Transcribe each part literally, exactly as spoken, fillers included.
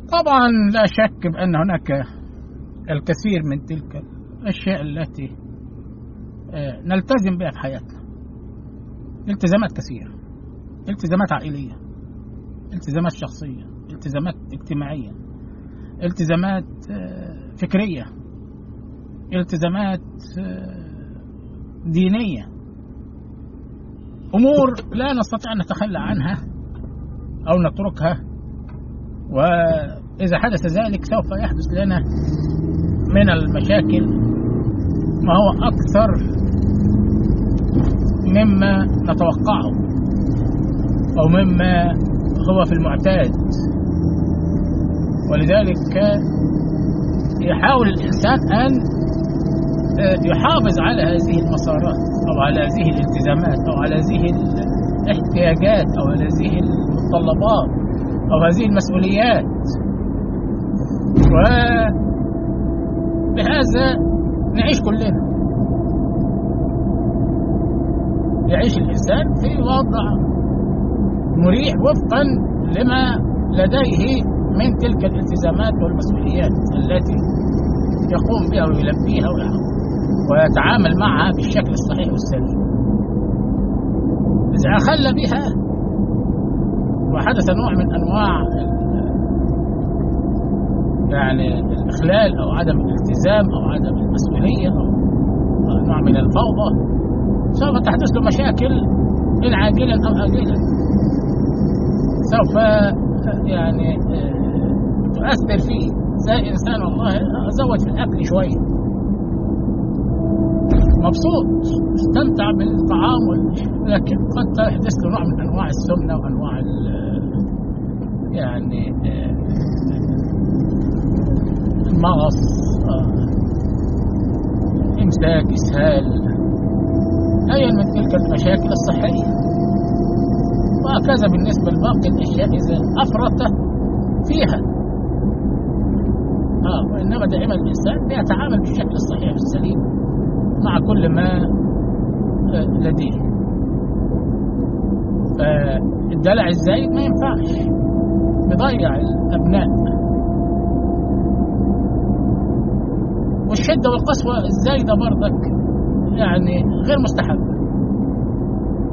طبعا لا شك بأن هناك الكثير من تلك الأشياء التي نلتزم بها في حياتنا، التزامات كثيرة، التزامات عائلية، التزامات شخصية، التزامات اجتماعية، التزامات فكرية، التزامات دينية، أمور لا نستطيع أن نتخلى عنها أو نتركها، وإذا حدث ذلك سوف يحدث لنا من المشاكل ما هو أكثر مما نتوقعه أو مما هو في المعتاد. ولذلك يحاول الإنسان أن يحافظ على هذه المسارات أو على هذه الالتزامات أو على هذه الاحتياجات أو على هذه المتطلبات أو هذه المسؤوليات، وبهذا نعيش كلنا. يعيش الإنسان في وضع مريح وفقا لما لديه من تلك الالتزامات والمسؤوليات التي يقوم بها ويلبيها ويتعامل معها بالشكل الصحيح والسليم. إذا أخل بها وحدث نوع من أنواع يعني الإخلال أو عدم الالتزام أو عدم المسؤولية أو نوع من الفوضى، سوف تحدث له مشاكل إن عاجلا أو آجلا، سوف يعني تؤثر فيه. زي إنسان والله زود في الأكل شوية، مبسوط استمتع بالطعام، لكن قد تحدث له نوع من أنواع السمنة وأنواع يعني المغص، إمساك، إسهال، أي من تلك المشاكل الصحية. وهكذا بالنسبة لباقي الأشياء إذا أفرط فيها. آه وإنما دائما الإنسان يتعامل بالشكل الصحيح والسليم مع كل ما لديه. فالدلع الزايد ما ينفعش، بيضيع الأبناء. والشدة والقسوة الزايدة برضك يعني غير مستحبة.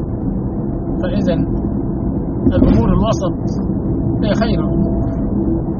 فإذا الأمور الوسط هي خير الأمور.